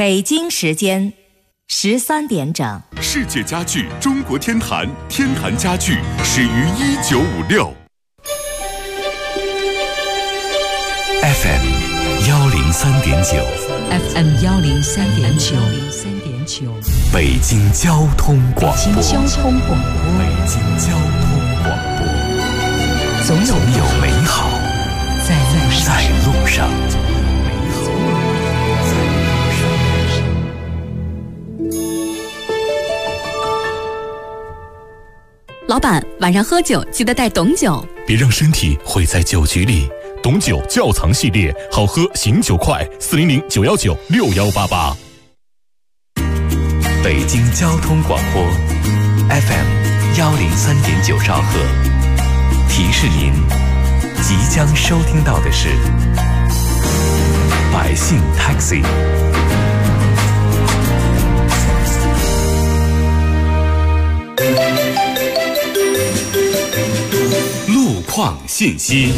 北京时间13点整。 世界家具中国天坛，天坛家具始于1956。 FM 103.9 FM 103.9 北京交通广播。 北京交通广播，总有美好在路上。 老板，晚上喝酒记得带董酒， 别让身体毁在酒局里。董酒窖藏系列，好喝醒酒快，400-919-6188。 北京交通广播 FM 103.9兆赫，提示您即将收听到的是百姓 Taxi。 路况信息。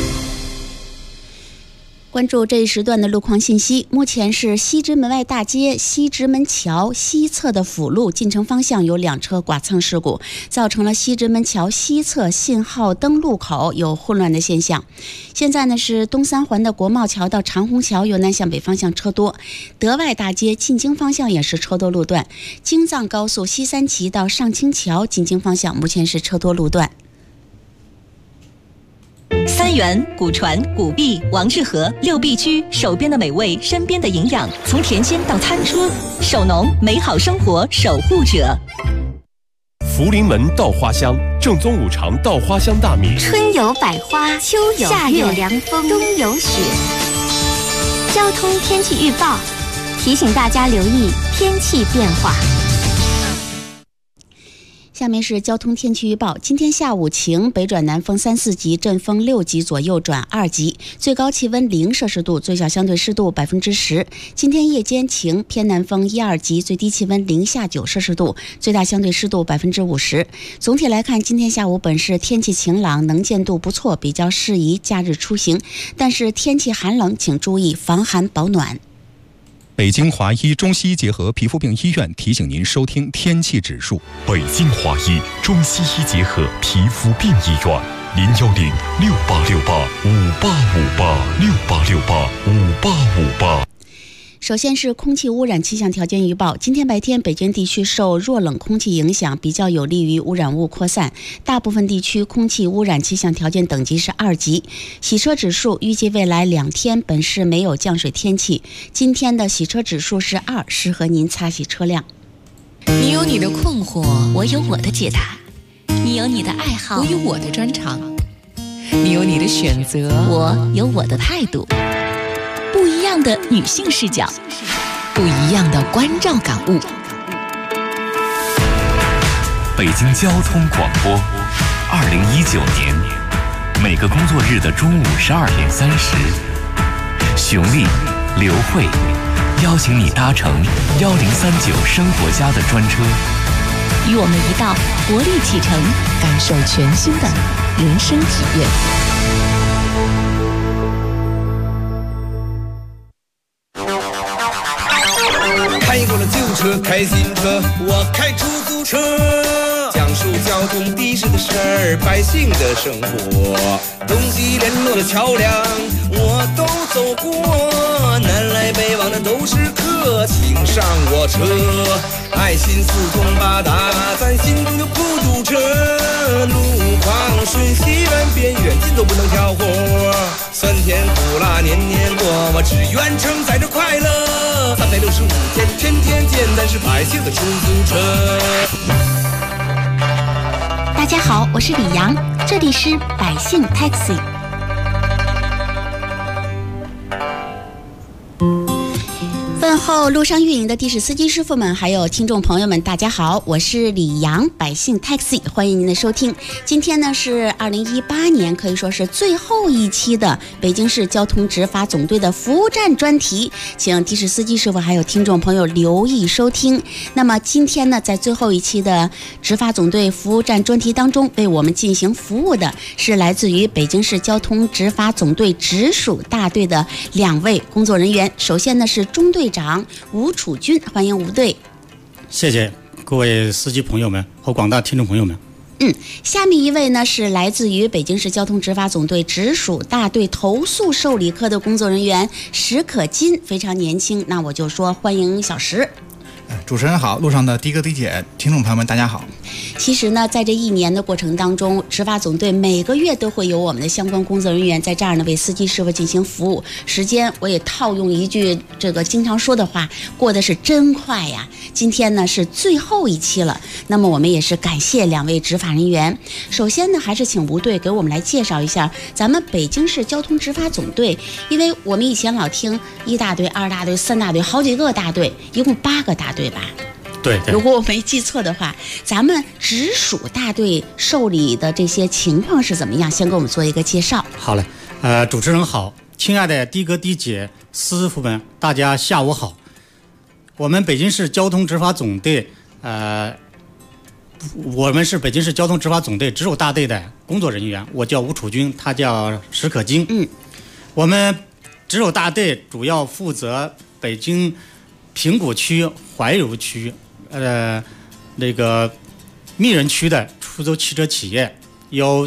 关注这一时段的路况信息。目前是西直门外大街西直门桥西侧的辅路进城方向有2车剐蹭事故，造成了西直门桥西侧信号灯路口有混乱的现象。现在呢是东三环的国贸桥到长虹桥有南向北方向车多，德外大街进京方向也是车多路段，京藏高速西三旗到上清桥进京方向目前是车多路段。 三元、古传、古币、王致和6必居，手边的美味，身边的营养，从田间到餐桌，守农，美好生活守护者。 福临门稻花香，正宗五常稻花香大米。 春有百花，秋有夏有凉风，冬有雪。交通天气预报提醒大家留意天气变化。 下面是交通天气预报。今天下午晴，北转南风3、4级，阵风6级左右转2级，最高气温0摄氏度，最小相对湿度10%。今天夜间晴，偏南风1、2级，最低气温0下9摄氏度，最大相对湿度50%。总体来看，今天下午本市天气晴朗，能见度不错，比较适宜假日出行。但是天气寒冷，请注意防寒保暖。 北京华医中西医结合皮肤病医院提醒您收听天气指数。 北京华医中西医结合皮肤病医院，010-6868-5858，6868-5858。 首先是空气污染气象条件预报。今天白天，北京地区受弱冷空气影响，比较有利于污染物扩散，大部分地区空气污染气象条件等级是2级。洗车指数预计未来2天本市没有降水天气，今天的洗车指数是2，适合您擦洗车辆。 你有你的困惑， 我有我的解答；你有你的爱好， 我有我的专长；你有你的选择， 我有我的态度。不一样的女性视角， 不一样的关照感悟。 北京交通广播，2019年每个工作日的中午12点30，熊丽、刘慧邀请你搭乘1039生活家的专车， 与我们一道活力启程， 感受全新的人生体验。 开过了旧车，开新车，我开出租车，讲述交通的士的事儿，百姓的生活，东西联络的桥梁我都走过，南来北往的都是客，请上我车，爱心四通八达，咱心中就不堵车，路况顺西弯边远近都不能挑活，酸甜苦辣年年过，我只愿承载着快乐，365天天天见，咱是百姓的出租车。 大家好，我是李阳，这里是百姓 Taxi。 问候路上运营的的士司机师傅们，还有听众朋友们，大家好，我是李阳，百姓 Taxi， 欢迎您的收听。今天呢是2018年，可以说是最后一期的北京市交通执法总队的服务站专题，请的士司机师傅还有听众朋友留意收听。那么今天呢，在最后一期的执法总队服务站专题当中，为我们进行服务的是来自于北京市交通执法总队直属大队的2位工作人员。首先呢是中队长长吴楚军，欢迎吴队。 谢谢各位司机朋友们和广大听众朋友们。 下面一位呢是来自于北京市交通执法总队直属大队投诉受理科的工作人员石可金，非常年轻，那我就说欢迎小石。 主持人好，路上的的哥的姐，听众朋友们大家好。 其实呢，在这1年的过程当中，执法总队每个月都会有我们的相关工作人员在这儿呢为司机师傅进行服务。时间我也套用一句这个经常说的话，过得是真快呀。今天呢是最后一期了，那么我们也是感谢2位执法人员。首先呢，还是请吴队给我们来介绍一下咱们北京市交通执法总队，因为我们以前老听1大队、2大队、3大队，好几个大队，一共8个大队吧。 对， 如果我没记错的话，咱们直属大队受理的这些情况是怎么样？先给我们做一个介绍。 好嘞，主持人好，亲爱的的哥的姐师傅们，大家下午好。我们北京市交通执法总队，我们是北京市交通执法总队直属大队的工作人员，我叫吴楚军，他叫石可金。我们直属大队主要负责北京平谷区、怀柔区。那个密人区的出租汽车企业有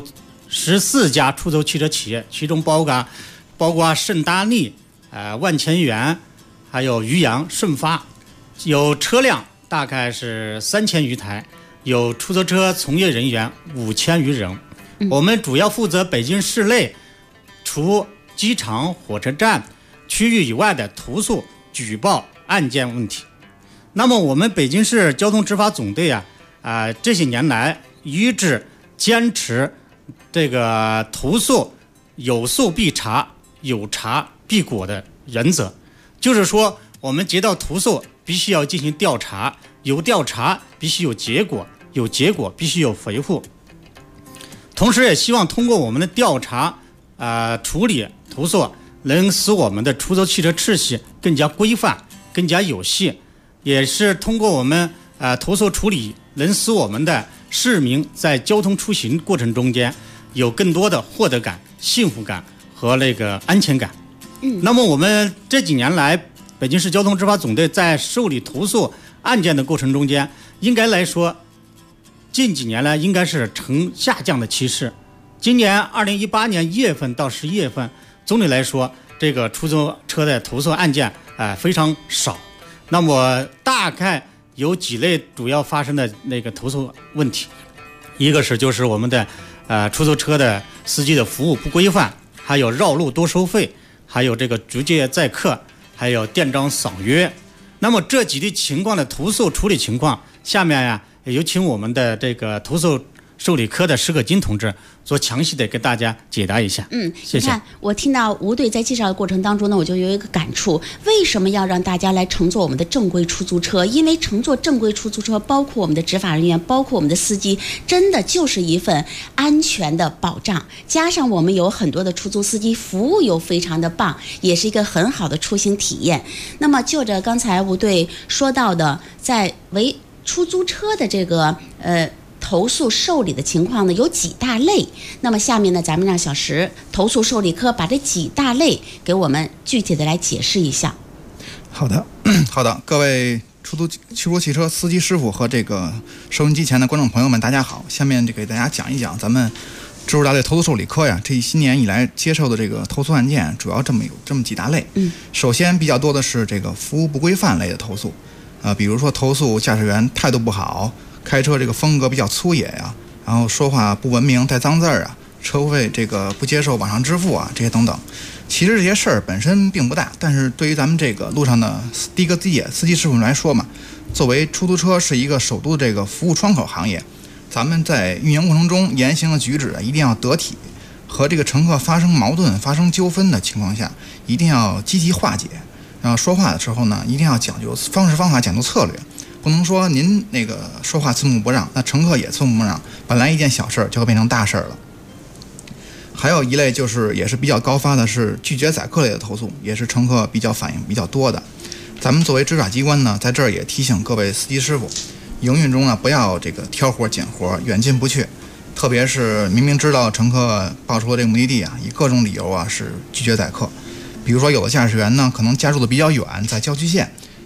14家出租汽车企业，其中包括盛大利、万千源，还有余阳、顺发，有车辆大概是3000余台，有出租车从业人员5000余人。我们主要负责北京市内除机场、火车站区域以外的投诉、举报案件问题。那么我们北京市交通执法总队这些年来一直坚持这个投诉有诉必查、有查必果的原则，就是说我们接到投诉必须要进行调查，有调查必须有结果，有结果必须有回复。同时也希望通过我们的调查处理投诉，能使我们的出租汽车秩序更加规范、更加有序。也是通过我们投诉处理，能使我们的市民在交通出行过程中间有更多的获得感、幸福感和那个安全感。那么我们这几年来，北京市交通执法总队在受理投诉案件的过程中间，应该来说，近几年来应该是呈下降的趋势。今年2018年1月份到11月份，总体来说，这个出租车的投诉案件非常少。那么大概有几类主要发生的那个投诉问题，一个是就是我们的出租车的司机的服务不规范，还有绕路多收费，还有这个逐节载客，还有店长扫约。那么这几类情况的投诉处理情况，下面有请我们的这个投诉受理科的石可金同志做详细的给大家解答一下。谢谢。 你看，我听到吴队在介绍的过程当中呢，我就有一个感触：为什么要让大家来乘坐我们的正规出租车？因为乘坐正规出租车，包括我们的执法人员，包括我们的司机，真的就是一份安全的保障。加上我们有很多的出租司机，服务又非常的棒，也是一个很好的出行体验。那么就着刚才吴队说到的，在为出租车的这个投诉受理的情况呢，有几大类。那么下面呢，咱们让小石投诉受理科把这几大类给我们具体的来解释一下。 好的，各位出租汽车司机师傅和这个收音机前的观众朋友们，大家好。下面就给大家讲一讲咱们直属大队投诉受理科呀，这一新年以来接受的这个投诉案件，主要有这么几大类。首先比较多的是这个服务不规范类的投诉，比如说投诉驾驶员态度不好，开车这个风格比较粗野呀，然后说话不文明，带脏字儿啊，车费这个不接受网上支付啊，这些等等。其实这些事儿本身并不大，但是对于咱们这个路上的的哥的姐司机师傅们来说嘛，作为出租车是一个首都的这个服务窗口行业，咱们在运营过程中言行的举止一定要得体，和这个乘客发生矛盾、发生纠纷的情况下，一定要积极化解。然后说话的时候呢，一定要讲究方式方法，讲究策略。不能说您那个说话寸步不让，那乘客也寸步不让，本来一件小事儿就会变成大事儿了。还有一类就是也是比较高发的是拒绝载客类的投诉，也是乘客比较反映比较多的。咱们作为执法机关呢，在这儿也提醒各位司机师傅，营运中呢不要这个挑活拣活，远近不去。特别是明明知道乘客报出了这个目的地啊，以各种理由啊是拒绝载客。比如说有的驾驶员呢可能家住的比较远，在郊区县，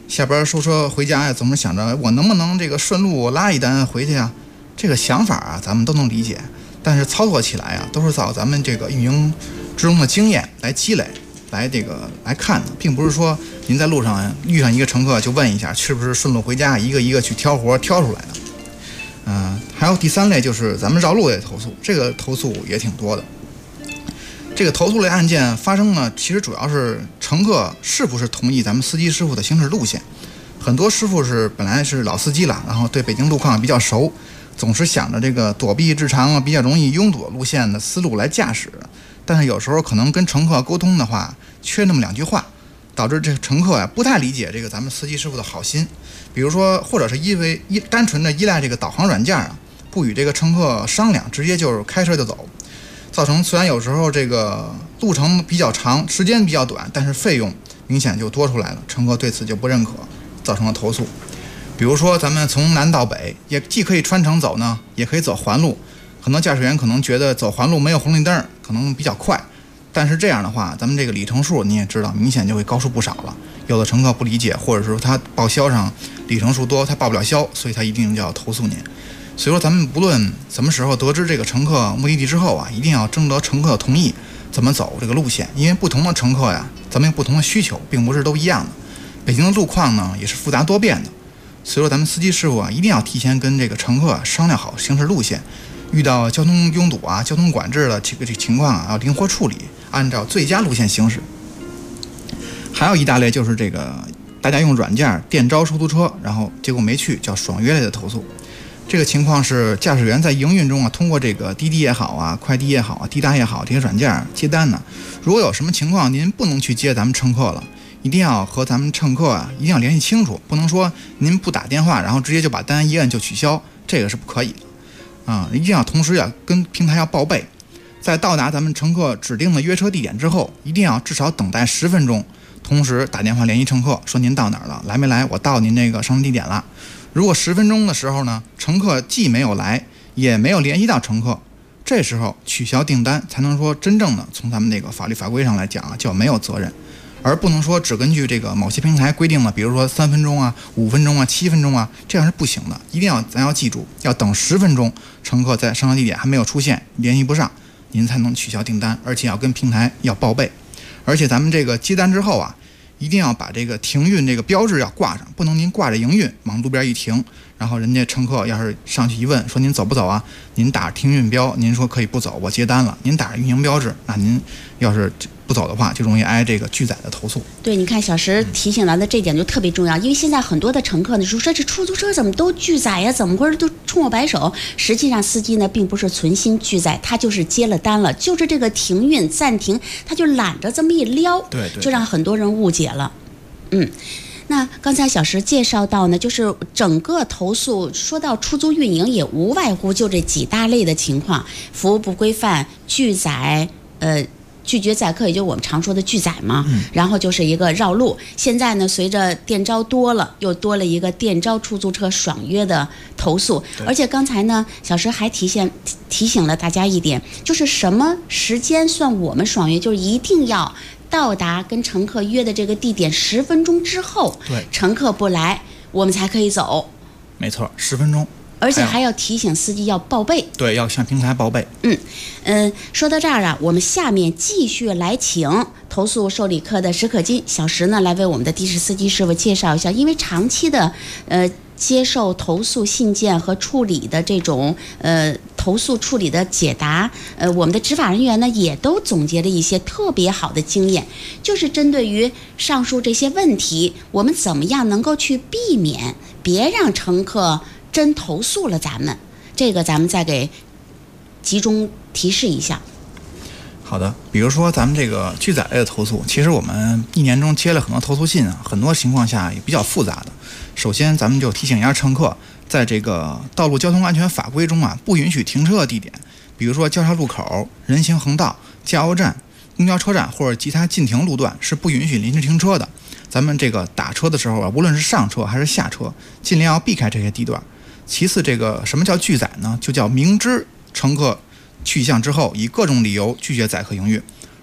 下班收车回家呀，总是想着我能不能这个顺路拉一单回去啊？这个想法啊，咱们都能理解，但是操作起来啊，都是照咱们这个运营之中的经验来积累，来看的，并不是说您在路上遇上一个乘客就问一下是不是顺路回家，一个一个去挑活挑出来的。还有第3类就是咱们绕路类投诉，这个投诉也挺多的。这个投诉类案件发生呢，其实主要是乘客是不是同意咱们司机师傅的行驶路线。很多师傅是本来是老司机了，然后对北京路况比较熟，总是想着这个躲避日常比较容易拥堵路线的思路来驾驶，但是有时候可能跟乘客沟通的话缺那么2句话，导致这个乘客不太理解这个咱们司机师傅的好心。比如说，或者是因为单纯的依赖这个导航软件不与这个乘客商量，直接就是开车就走，造成虽然有时候这个路程比较长，时间比较短，但是费用明显就多出来了，乘客对此就不认可，造成了投诉。比如说咱们从南到北，也既可以穿城走呢，也可以走环路，很多驾驶员可能觉得走环路没有红绿灯可能比较快，但是这样的话，咱们这个里程数你也知道，明显就会高出不少了。有的乘客不理解，或者说他报销上里程数多，他报不了销，所以他一定就要投诉您。所以说咱们不论什么时候得知这个乘客目的地之后一定要征得乘客的同意，怎么走这个路线，因为不同的乘客咱们有不同的需求，并不是都一样的。北京的路况呢也是复杂多变的，所以说咱们司机师傅一定要提前跟这个乘客商量好行驶路线，遇到交通拥堵交通管制的这个情况要灵活处理，按照最佳路线行驶。还有一大类就是这个大家用软件电招出租车，然后结果没去，叫爽约类的投诉。这个情况是驾驶员在营运中通过这个滴滴也好快滴也好滴答也好这些软件接单呢，如果有什么情况您不能去接咱们乘客了，一定要和咱们乘客一定要联系清楚，不能说您不打电话然后直接就把单一摁就取消，这个是不可以的一定要同时跟平台要报备，在到达咱们乘客指定的约车地点之后，一定要至少等待10分钟，同时打电话联系乘客说您到哪儿了，来没来，我到您那个上车地点了。如果10分钟的时候呢，乘客既没有来也没有联系到乘客，这时候取消订单才能说真正的从咱们那个法律法规上来讲就没有责任，而不能说只根据这个某些平台规定的，比如说3分钟5分钟7分钟这样是不行的。一定咱要记住，要等10分钟，乘客在上车地点还没有出现，联系不上，您才能取消订单，而且要跟平台要报备。而且咱们这个接单之后一定要把这个停运这个标志要挂上，不能您挂着营运往路边一停，然后人家乘客要是上去一问说您走不走您打停运标，您说可以不走，我接单了，您打着运营标志，那您要是不走的话，就容易挨这个拒载的投诉。 对，你看小石提醒咱的这点就特别重要，因为现在很多的乘客呢说这出租车怎么都拒载呀，怎么回事，都冲我摆手。实际上司机呢并不是存心拒载，他就是接了单了，就是这个停运暂停，他就懒着这么一撩， 对， 就让很多人误解了。那刚才小石介绍到呢，就是整个投诉说到出租运营也无外乎就这几大类的情况：服务不规范、拒载、拒绝载客，也就是我们常说的拒载嘛。然后就是一个绕路。现在呢，随着电招多了，又多了一个电招出租车爽约的投诉。而且刚才呢，小石还提醒了大家一点，就是什么时间算我们爽约，就是一定要到达跟乘客约的这个地点10分钟之后， 对， 乘客不来，我们才可以走。 没错，10分钟。 而且还要提醒司机要报备， 对，要向平台报备。 说到这儿我们下面继续来请投诉受理科的石可金小石呢，来为我们的的士司机师傅介绍一下，因为长期的接受投诉信件和处理的这种投诉处理的解答，我们的执法人员呢也都总结了一些特别好的经验，就是针对于上述这些问题，我们怎么样能够去避免，别让乘客真投诉了咱们，这个咱们再给集中提示一下。 好的，比如说咱们这个拒载类的投诉，其实我们一年中接了很多投诉信很多情况下也比较复杂的。首先咱们就提醒一下乘客，在这个道路交通安全法规中不允许停车的地点，比如说交叉路口、人行横道、加油站、公交车站或者其他禁停路段是不允许临时停车的。咱们这个打车的时候无论是上车还是下车，尽量要避开这些地段。其次，这个什么叫拒载呢？就叫明知乘客去向之后，以各种理由拒绝载客营运。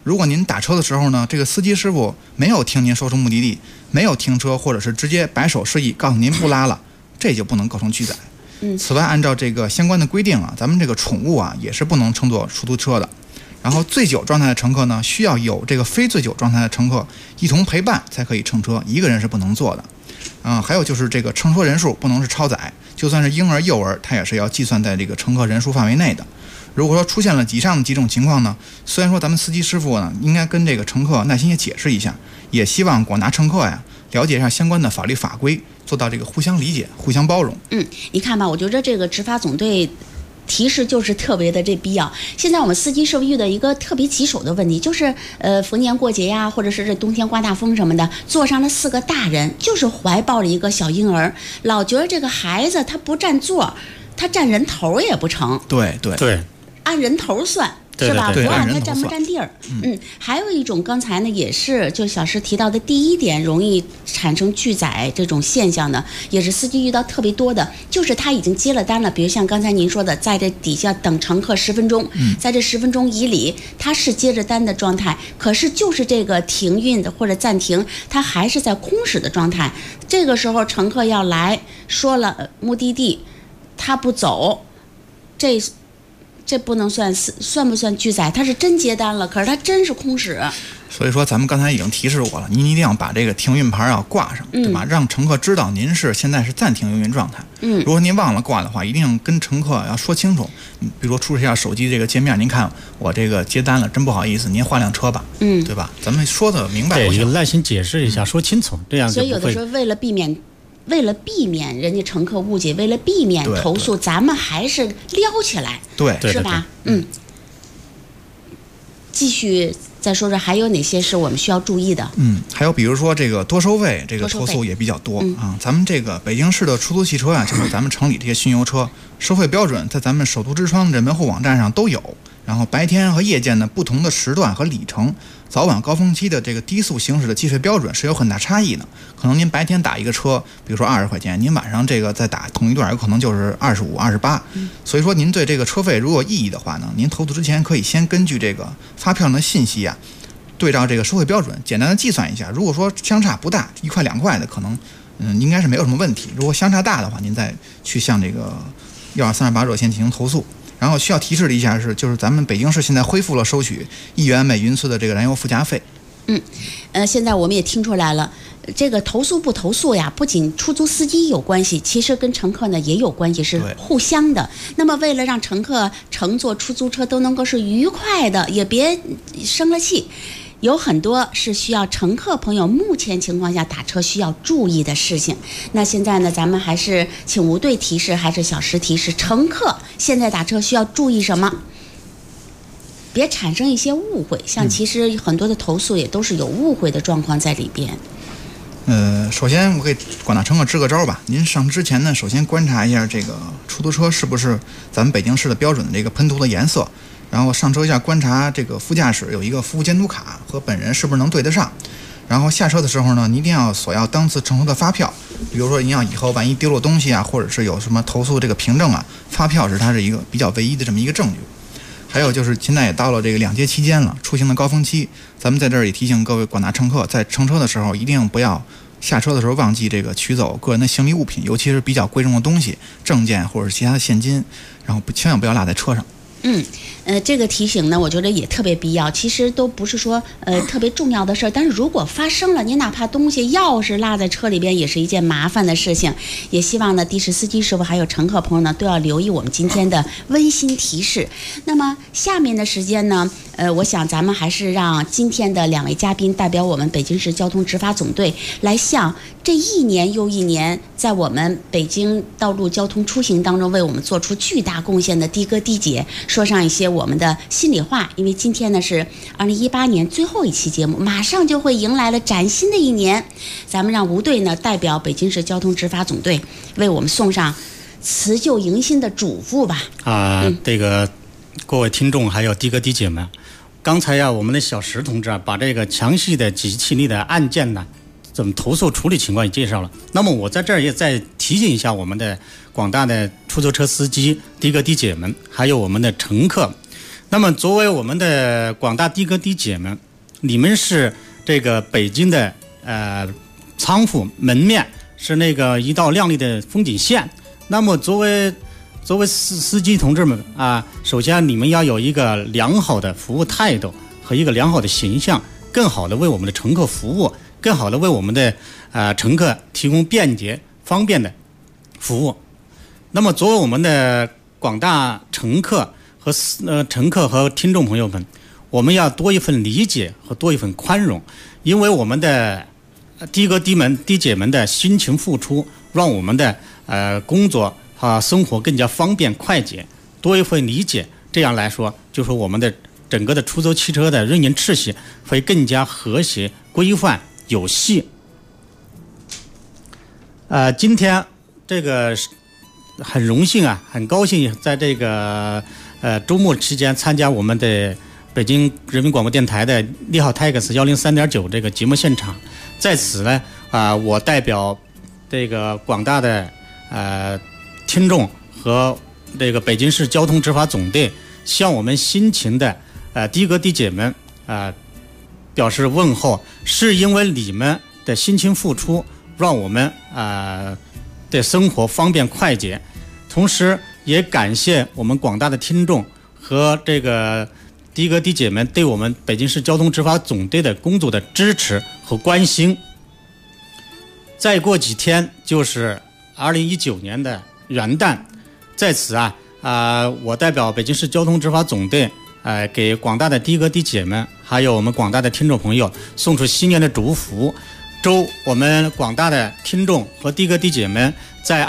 如果您打车的时候呢，这个司机师傅没有听您说出目的地，没有停车，或者是直接摆手示意告诉您不拉了，这就不能构成拒载。此外，按照这个相关的规定啊，咱们这个宠物啊也是不能乘坐出租车的。然后醉酒状态的乘客呢，需要有这个非醉酒状态的乘客一同陪伴才可以乘车，一个人是不能坐的。还有就是这个乘车人数不能是超载，就算是婴儿、幼儿，它也是要计算在这个乘客人数范围内的。如果说出现了以上的几种情况呢，虽然说咱们司机师傅呢应该跟这个乘客耐心也解释一下，也希望广大乘客呀了解一下相关的法律法规，做到这个互相理解、互相包容。 你看吧，我觉得这个执法总队提示就是特别的这必要。现在我们司机是不是遇到一个特别棘手的问题，就是逢年过节呀，或者是这冬天刮大风什么的，坐上了4个大人，就是怀抱着一个小婴儿，老觉得这个孩子他不占座，他占人头也不成。 对， 按人头算。是吧？ 对， 不按他占不占地儿。还有一种，刚才呢也是就小石提到的第一点，容易产生拒载这种现象呢，也是司机遇到特别多的，就是他已经接了单了，比如像刚才您说的，在这底下等乘客10分钟，在这10分钟以里，他是接着单的状态，可是就是这个停运的或者暂停，他还是在空驶的状态。这个时候乘客要来说了目的地，他不走，这不能算不算拒载？他是真接单了，可是他真是空驶。 所以说咱们刚才已经提示过了，您一定要把这个停运牌要挂上，对吧？让乘客知道您现在是暂停营运状态。如果您忘了挂的话，一定跟乘客要说清楚。比如说出示一下手机这个界面，您看我这个接单了，真不好意思，您换辆车吧，对吧？咱们说的明白。 对，一个耐心解释一下，说清楚，这样就不会。 所以有的时候为了避免人家乘客误解，为了避免投诉，咱们还是撩起来，是吧？继续再说说还有哪些是我们需要注意的？ 还有比如说这个多收费，这个投诉也比较多啊。咱们这个北京市的出租汽车啊，就是咱们城里这些巡游车，收费标准在咱们首都之窗人门户网站上都有。然后白天和夜间的不同的时段和里程，早晚高峰期的这个低速行驶的计费标准是有很大差异的。可能您白天打一个车，比如说20块钱，您晚上这个再打同一段，有可能就是25、28。所以说您对这个车费如果有异议的话呢，您投诉之前可以先根据这个发票上的信息啊，对照这个收费标准，简单的计算一下。如果说相差不大，1块2块的，可能应该是没有什么问题。如果相差大的话，您再去向这个12328热线进行投诉。然后需要提示的一下就是咱们北京市现在恢复了收取1元每匀次的这个燃油附加费。 现在我们也听出来了，这个投诉不投诉呀，不仅出租司机有关系，其实跟乘客呢也有关系，是互相的。那么为了让乘客乘坐出租车都能够是愉快的，也别生了气，有很多是需要乘客朋友目前情况下打车需要注意的事情。那现在呢，咱们还是请吴队提示，还是小石提示，乘客现在打车需要注意什么？别产生一些误会，像其实很多的投诉也都是有误会的状况在里边。 首先我给广大乘客支个招吧。您上车之前呢，首先观察一下这个出租车是不是咱们北京市的标准的这个喷涂的颜色，然后上车一下观察这个副驾驶有一个服务监督卡和本人是不是能对得上。然后下车的时候呢，您一定要索要当次乘车的发票，比如说您要以后万一丢了东西啊，或者是有什么投诉这个凭证啊，发票它是一个比较唯一的这么一个证据。还有就是现在也到了这个2节期间了，出行的高峰期，咱们在这儿也提醒各位广大乘客，在乘车的时候一定不要下车的时候忘记这个取走个人的行李物品，尤其是比较贵重的东西，证件或者其他的现金，然后千万不要落在车上。 这个提醒呢，我觉得也特别必要。其实都不是说特别重要的事儿，但是如果发生了，你哪怕东西钥匙落在车里边，也是一件麻烦的事情。也希望呢，的士司机师傅还有乘客朋友呢，都要留意我们今天的温馨提示。那么下面的时间呢，我想咱们还是让今天的2位嘉宾代表我们北京市交通执法总队来向这1年又1年在我们北京道路交通出行当中为我们做出巨大贡献的的哥的姐说上一些我们的心里话。因为今天呢是2018年最后一期节目，马上就会迎来了崭新的一年，咱们让吴队呢代表北京市交通执法总队为我们送上辞旧迎新的嘱咐吧。 这个各位听众还有的哥的姐们，刚才呀我们的小石同志把这个详细的几起例的案件呢怎么投诉处理情况也介绍了。那么我在这儿也再提醒一下我们的广大的出租车司机的哥的姐们，还有我们的乘客。那么作为我们的广大的哥的姐们， 你们是这个北京的仓库门面，是那个一道亮丽的风景线。那么作为司机同志们啊，首先你们要有一个良好的服务态度和一个良好的形象，更好的为我们的乘客服务，更好的为我们的乘客提供便捷方便的服务。那么作为我们的广大乘客和听众朋友们，我们要多一份理解和多一份宽容，因为我们的的哥的姐们的辛勤付出，让我们的工作和生活更加方便快捷，多一份理解，这样来说，就是我们的整个的出租汽车的运营秩序会更加和谐、规范、有序。今天这个很荣幸啊，很高兴在这个周末期间参加我们的北京人民广播电台的利好 TAX 103.9这个节目现场。在此呢，我代表这个广大的听众和这个北京市交通执法总队，向我们辛勤的的哥的姐们表示问候。是因为你们的辛勤付出，让我们的生活方便快捷，同时也感谢我们广大的听众和这个的哥的姐们对我们北京市交通执法总队的工作的支持和关心。再过几天就是2019年的元旦，在此我代表北京市交通执法总队给广大的的哥的姐们还有我们广大的听众朋友送出新年的祝福。祝我们广大的听众和的哥的姐们在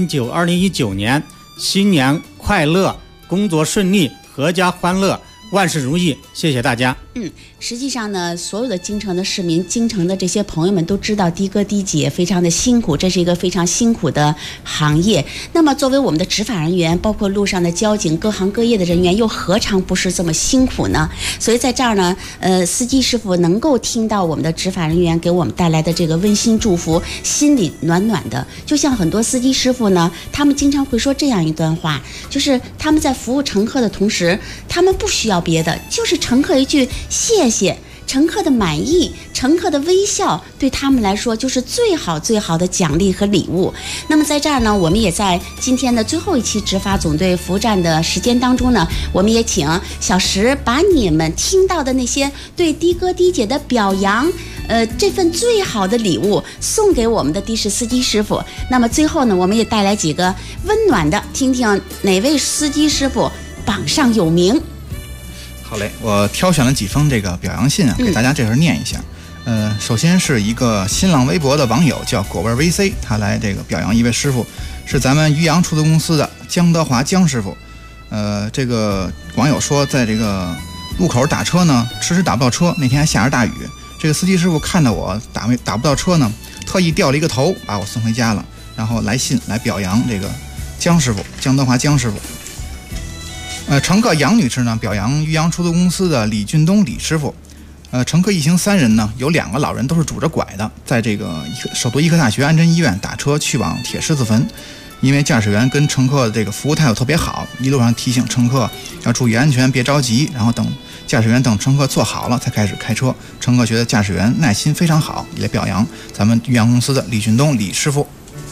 2019年新年快乐，工作顺利，阖家欢乐，万事如意。谢谢大家。 实际上呢，所有的京城的市民，京城的这些朋友们都知道的哥的姐非常的辛苦，这是一个非常辛苦的行业。那么作为我们的执法人员，包括路上的交警，各行各业的人员，又何尝不是这么辛苦呢？所以在这儿呢，司机师傅能够听到我们的执法人员给我们带来的这个温馨祝福，心里暖暖的。就像很多司机师傅呢，他们经常会说这样一段话，就是他们在服务乘客的同时，他们不需要别的，就是乘客一句谢谢，乘客的满意，乘客的微笑，对他们来说就是最好的奖励和礼物。那么在这儿呢，我们也在今天的最后一期执法总队服务站的时间当中呢，我们也请小石把你们听到的那些对的哥的姐的表扬，这份最好的礼物送给我们的的士司机师傅。那么最后呢，我们也带来几个温暖的，听听哪位司机师傅榜上有名。 好嘞，我挑选了几封这个表扬信给大家这会儿念一下。首先是一个新浪微博的网友叫果味 VC， 他来这个表扬一位师傅，是咱们渔阳出租公司的江德华江师傅。这个网友说，在这个路口打车呢，迟迟打不到车，那天还下着大雨，这个司机师傅看到我打不到车呢，特意掉了一个头把我送回家了，然后来信来表扬这个江师傅，江德华江师傅。乘客杨女士呢表扬渔阳出租公司的李俊东李师傅。乘客一行3人呢，有2个老人都是拄着拐的，在这个首都医科大学安贞医院打车去往铁狮子坟。因为驾驶员跟乘客的这个服务态度特别好，一路上提醒乘客要注意安全，别着急，然后等驾驶员等乘客坐好了才开始开车。乘客觉得驾驶员耐心非常好，也来表扬咱们渔阳公司的李俊东李师傅。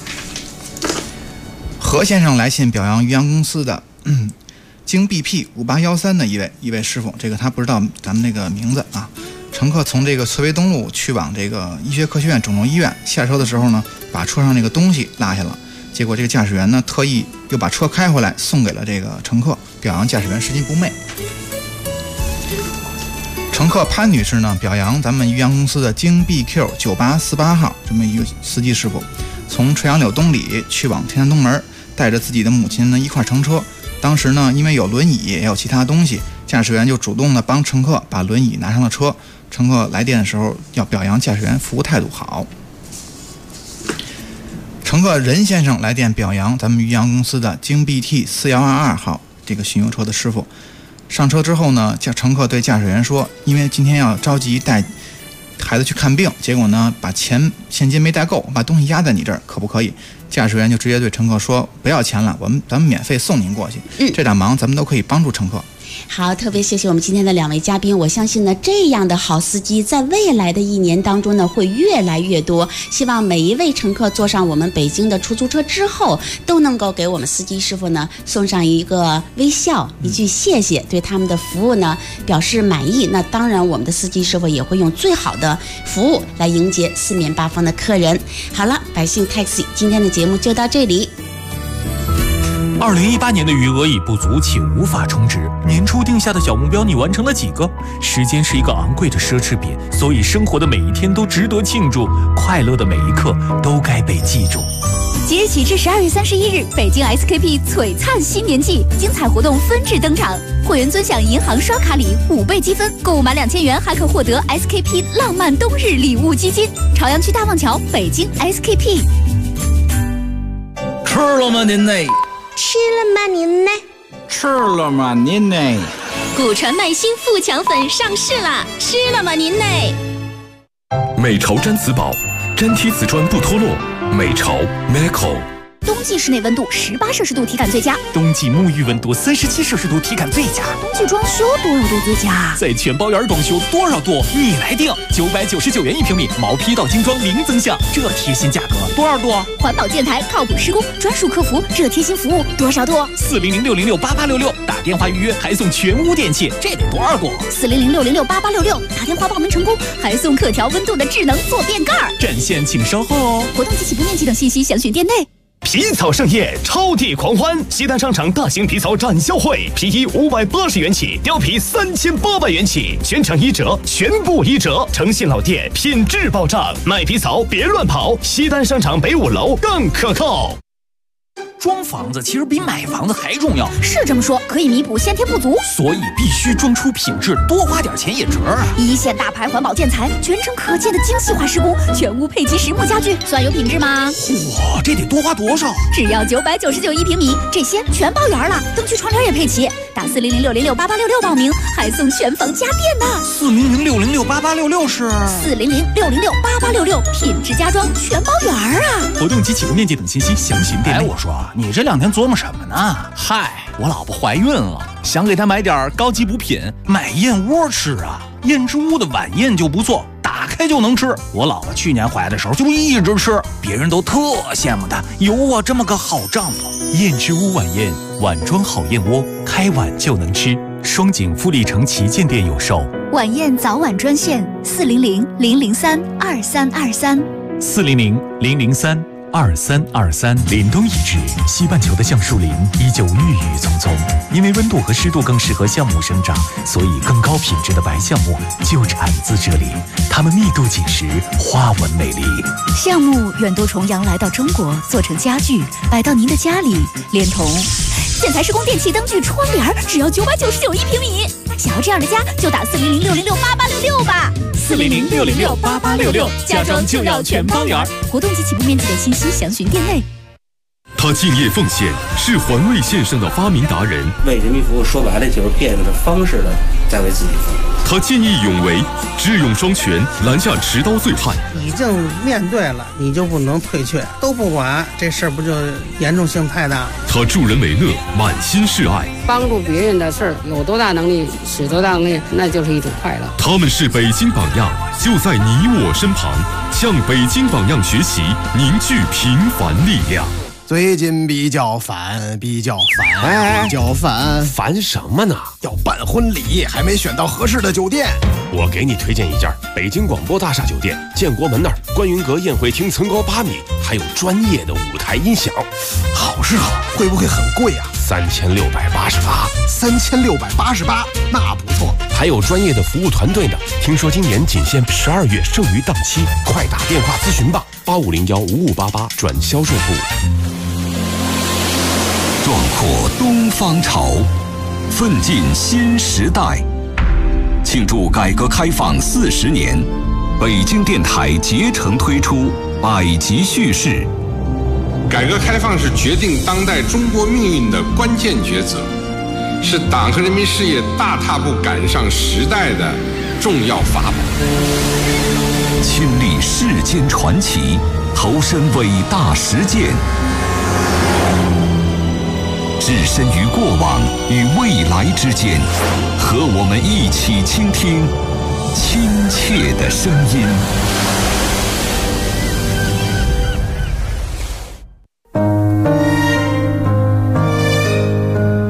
何先生来信表扬渔阳公司的京 BP 5813的一位师傅，这个他不知道咱们那个名字啊。乘客从这个翠微东路去往这个医学科学院肿瘤医院，下车的时候呢，把车上那个东西落下了，结果这个驾驶员呢特意又把车开回来送给了这个乘客，表扬驾驶员拾金不昧。乘客潘女士呢表扬咱们渔阳公司的京 BQ 9848号这么一个司机师傅，从垂杨柳东里去往天山东门，带着自己的母亲呢一块乘车。当时呢，因为有轮椅也有其他东西，驾驶员就主动的帮乘客把轮椅拿上了车。乘客来电的时候要表扬驾驶员服务态度好。乘客任先生来电表扬咱们渔阳公司的京 BT 4122号这个巡游车的师傅。上车之后呢，乘客对驾驶员说，因为今天要着急带孩子去看病，结果呢把现金没带够，把东西压在你这儿，可不可以？驾驶员就直接对乘客说，不要钱了，咱们免费送您过去，这点忙咱们都可以帮助乘客。 好，特别谢谢我们今天的2位嘉宾。我相信呢，这样的好司机在未来的1年当中呢，会越来越多。希望每一位乘客坐上我们北京的出租车之后，都能够给我们司机师傅呢送上一个微笑，一句谢谢，对他们的服务呢表示满意。那当然，我们的司机师傅也会用最好的服务来迎接四面八方的客人。好了，百姓 Taxi 今天的节目就到这里。 2018年的余额已不足，且无法充值。年初定下的小目标，你完成了几个？时间是一个昂贵的奢侈品，所以生活的每一天都值得庆祝，快乐的每一刻都该被记住。 即日起至12月31日，北京 SKP 璀璨新年季，精彩活动纷至登场。会员尊享银行刷卡礼5倍积分，购物满2000元还可获得 SKP 浪漫冬日礼物基金。朝阳区大望桥，北京 SKP。 吃了吗您呢？ 吃了吗您呢？ 吃了吗您呢？ 古传麦新富强粉上市啦！吃了吗您呢？ 美潮毡瓷宝，粘贴瓷砖不脱落。美潮 Meco。 冬季室内温度18摄氏度体感最佳， 冬季沐浴温度37摄氏度体感最佳， 冬季装修多少度最佳？ 在全包园装修多少度？你来定，999元1平米，毛坯到精装零增项，这贴心价格多少度？ 环保建材，靠谱施工，专属客服，这贴心服务多少度 ？400-606-8866，打电话预约还送全屋电器，这得多少度 ？400-606-8866，打电话报名成功还送可调温度的智能坐便盖。 战线请稍后哦。 活动及起步面积等信息详询店内。 皮草盛宴，超地狂欢！西单商场大型皮草展销会，皮衣580元起，貂皮3800元起，全场1折，全部1折，诚信老店，品质保障，卖皮草别乱跑，西单商场北5楼更可靠。 装房子其实比买房子还重要， 是这么说，可以弥补先天不足， 所以必须装出品质，多花点钱也值啊！ 一线大牌环保建材，全程可见的精细化施工，全屋配齐实木家具，算有品质吗？ 嚯，这得多花多少？ 只要999 1平米，这些全包圆了，灯具窗帘也配齐，打400-606-8866报名，还送全房家电呢。 400-606-8866是 400-606-8866，品质家装全包圆啊！ 活动及起步面积等信息详询店内。 我说你这2天琢磨什么呢？ 嗨，我老婆怀孕了，想给她买点高级补品，买燕窝吃啊。燕之屋的晚宴就不错，打开就能吃。我老婆去年怀的时候就一直吃，别人都特羡慕她有我这么个好丈夫。燕之屋晚宴，碗装好燕窝，开碗就能吃。双井富力城旗舰店有售。 晚宴早晚专线400-003-2323 400-003-2323。凛冬已至，西半球的橡树林依旧郁郁葱葱。因为温度和湿度更适合橡木生长，所以更高品质的白橡木就产自这里。它们密度紧实，花纹美丽。 橡木远渡重洋来到中国，做成家具，摆到您的家里，连同建材施工、电器、灯具、窗帘，只要999 1平米。想要这样的家，就打400-606-8866吧。 400-606-8866，家装就要全包圆。 活动及起步面积的信息详询店内。 他敬业奉献，是环卫线上的发明达人。 为人民服务，说白了就是变着方式的在为自己服务。 他见义勇为，智勇双全，拦下持刀罪犯。 已经面对了，你就不能退却，都不管，这事儿不就严重性太大？ 他助人为乐，满心是爱。 帮助别人的事儿，有多大能力使多大能力，那就是一种快乐。 他们是北京榜样，就在你我身旁，向北京榜样学习，凝聚平凡力量。 最近比较烦， 烦什么呢？ 要办婚礼，还没选到合适的酒店。 我给你推荐一家北京广播大厦酒店，建国门那儿，观云阁宴会厅层高8米，还有专业的舞台音响。 好是好，会不会很贵啊？3688，那不错。 还有专业的服务团队呢。听说今年仅限12月剩余档期，快打电话咨询吧，8501-5588转销售部。 壮阔东方潮，奋进新时代。庆祝改革开放40年，北京电台竭诚推出百集叙事。 改革开放是决定当代中国命运的关键抉择，是党和人民事业大踏步赶上时代的重要法宝。 亲历世间传奇，投身伟大实践。 置身于过往与未来之间，和我们一起倾听亲切的声音。